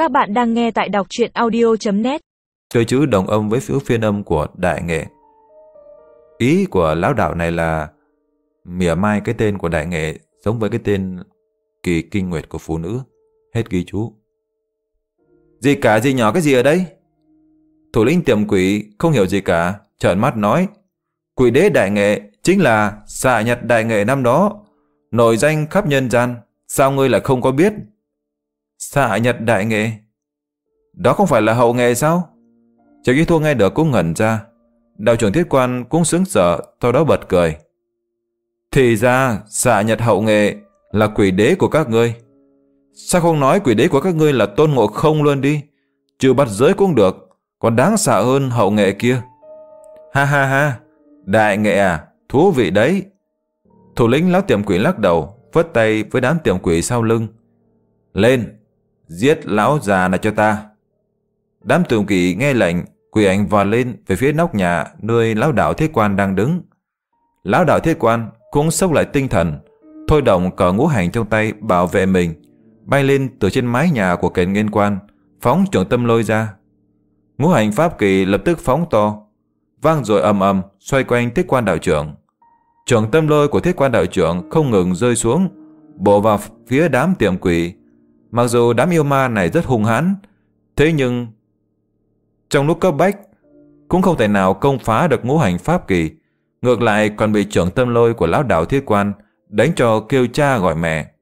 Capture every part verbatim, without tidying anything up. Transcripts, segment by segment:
Các bạn đang nghe tại đọc truyện audio chấm net. Chơi chữ đồng âm với phiếu phiên âm của đại nghệ. Ý của lão đạo này là mỉa mai cái tên của đại nghệ giống với cái tên kỳ kinh nguyệt của phụ nữ. Hết ghi chú. Gì cả gì nhỏ cái gì ở đây? Thủ lĩnh tiệm quỷ không hiểu gì cả, trợn mắt nói: Quỷ đế đại nghệ chính là xạ nhật đại nghệ năm đó, nổi danh khắp nhân gian, sao ngươi lại không có biết? Xạ nhật đại nghệ? Đó không phải là hậu nghệ sao? Triệu Chí Thu nghe được cũng ngẩn ra. Đạo trưởng Thiết Quan cũng sững sờ, sau đó bật cười. Thì ra xạ nhật hậu nghệ là quỷ đế của các ngươi. Sao không nói quỷ đế của các ngươi là Tôn Ngộ Không luôn đi? Trừ bắt giới cũng được, còn đáng sợ hơn hậu nghệ kia. Ha ha ha, đại nghệ à, thú vị đấy. Thủ lĩnh lão tiệm quỷ lắc đầu, vất tay với đám tiệm quỷ sau lưng. Lên, giết lão già này cho ta. Đám tiệm quỷ nghe lệnh, quỷ ảnh vọt lên về phía nóc nhà nơi lão đạo Thiết Quan đang đứng. Lão đạo Thiết Quan cũng xốc lại tinh thần, thôi động cờ ngũ hành trong tay bảo vệ mình, bay lên từ trên mái nhà của Kền Nguyên Quan, phóng trường tâm lôi ra. Ngũ hành pháp kỳ lập tức phóng to, vang rồi ầm ầm xoay quanh Thiết Quan đạo trưởng. Trường tâm lôi của Thiết Quan đạo trưởng không ngừng rơi xuống, bổ vào phía đám tiệm quỷ. Mặc dù đám yêu ma này rất hung hãn, thế nhưng trong lúc cấp bách cũng không thể nào công phá được ngũ hành pháp kỳ, ngược lại còn bị trưởng tâm lôi của lão đạo Thiết Quan đánh cho kêu cha gọi mẹ.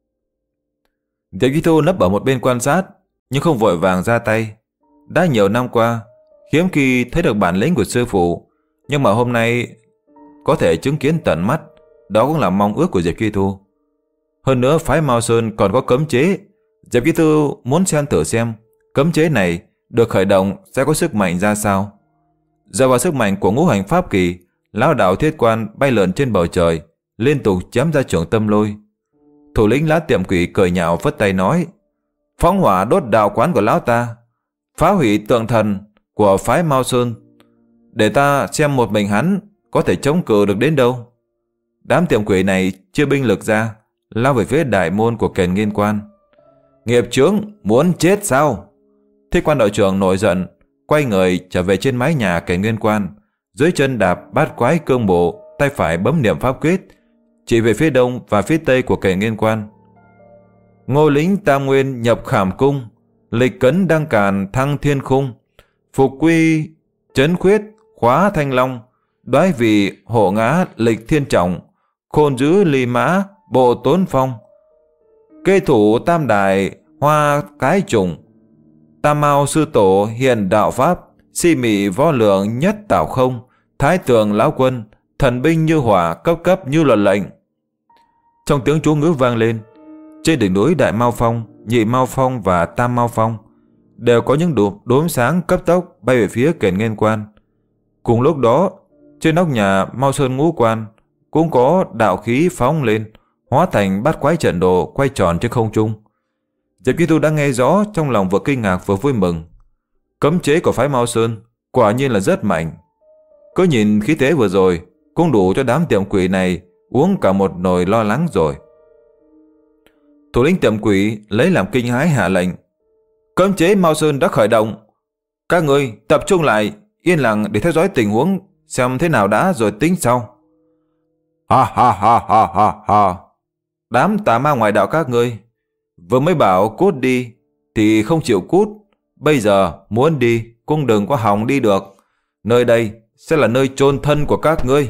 Diệp Chí Thu nấp ở một bên quan sát, nhưng không vội vàng ra tay. Đã nhiều năm qua, hiếm khi thấy được bản lĩnh của sư phụ, nhưng mà hôm nay có thể chứng kiến tận mắt, đó cũng là mong ước của Diệp Chí Thu. Hơn nữa phái Mao Sơn còn có cấm chế, Diệp Chí Thu muốn xem thử xem cấm chế này được khởi động sẽ có sức mạnh ra sao. Dựa vào sức mạnh của ngũ hành pháp kỳ, lão đạo Thiết Quan bay lượn trên bầu trời, liên tục chém ra trường tâm lôi. Thủ lĩnh lá tiệm quỷ cười nhạo phất tay nói: Phóng hỏa đốt đạo quán của lão ta, phá hủy tượng thần của phái Mao Sơn, để ta xem một mình hắn có thể chống cự được đến đâu. Đám tiệm quỷ này chia binh lực ra, lao về phía đại môn của Kền Nguyên Quan. Nghiệp chướng, muốn chết sao? Thiết Quan đạo trưởng nổi giận, quay người trở về trên mái nhà Kền Nguyên Quan, dưới chân đạp bát quái cương bộ, tay phải bấm niệm pháp quyết, chỉ về phía đông và phía tây của Kền Nguyên Quan. Ngô lĩnh Tam Nguyên nhập Khảm Cung, lịch cấn đăng càn thăng thiên khung, phục quy trấn khuyết khóa thanh long, đoái vị hộ ngã lịch thiên trọng, khôn giữ ly mã bộ tốn phong, kê thủ tam đài hoa cái trùng, tam mao sư tổ hiền đạo pháp, si mị võ lượng nhất tảo không, thái tường lão quân thần binh như hỏa, cấp cấp như luật lệnh. Trong tiếng chú ngữ vang lên, trên đỉnh núi Đại Mao Phong, Nhị Mao Phong và Tam Mao Phong đều có những đốm, đốm sáng cấp tốc bay về phía Kền Nguyên Quan. Cùng lúc đó, trên nóc nhà Mao Sơn Ngũ Quan cũng có đạo khí phóng lên, hóa thành bát quái trận đồ quay tròn trên không trung. Diệp Chí Thu đã nghe rõ, trong lòng vừa kinh ngạc vừa vui mừng. Cấm chế của phái Mao Sơn quả nhiên là rất mạnh. Cứ nhìn khí thế vừa rồi cũng đủ cho đám tiệm quỷ này uống cả một nồi lo lắng rồi. Thủ lĩnh tiệm quỷ lấy làm kinh hãi hạ lệnh: Cấm chế Mao Sơn đã khởi động, các ngươi tập trung lại, yên lặng để theo dõi tình huống xem thế nào đã rồi tính sau. Ha ha ha ha ha ha. Đám tà ma ngoại đạo các ngươi vừa mới bảo cút đi thì không chịu cút, bây giờ muốn đi cũng đừng có hòng đi được. Nơi đây sẽ là nơi chôn thân của các ngươi.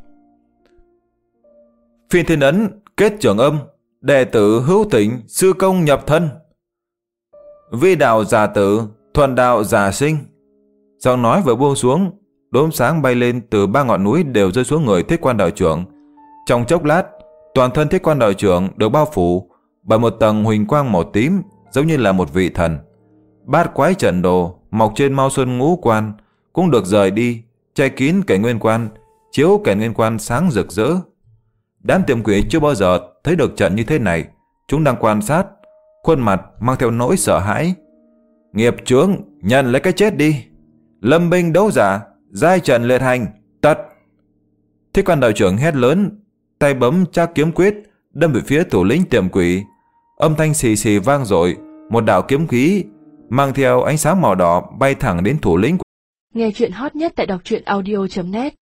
Phiên thiên ấn kết trưởng âm, đệ tử hữu thỉnh sư công nhập thân. Vi đạo giả tử, thuần đạo giả sinh. Giọng nói vừa buông xuống, đốm sáng bay lên từ ba ngọn núi đều rơi xuống người Thiết Quan đạo trưởng. Trong chốc lát, toàn thân Thiết Quan đạo trưởng được bao phủ bởi một tầng huỳnh quang màu tím, giống như là một vị thần. Bát quái trận đồ mọc trên Mao Sơn Ngũ Quan cũng được rời đi, che kín Kền Nguyên Quan, chiếu Kền Nguyên Quan sáng rực rỡ. Đám tiệm quỷ chưa bao giờ thấy được trận như thế này, chúng đang quan sát, khuôn mặt mang theo nỗi sợ hãi. Nghiệp chướng, nhận lấy cái chết đi. Lâm binh đấu giả, giai trận liệt hành, tật. Thiết Quan đạo trưởng hét lớn, tay bấm Trác kiếm quyết đâm về phía thủ lĩnh tiệm quỷ. Âm thanh xì xì vang dội, một đạo kiếm khí mang theo ánh sáng màu đỏ bay thẳng đến thủ lĩnh. Nghe chuyện hot nhất tại đọc truyện audio chấm net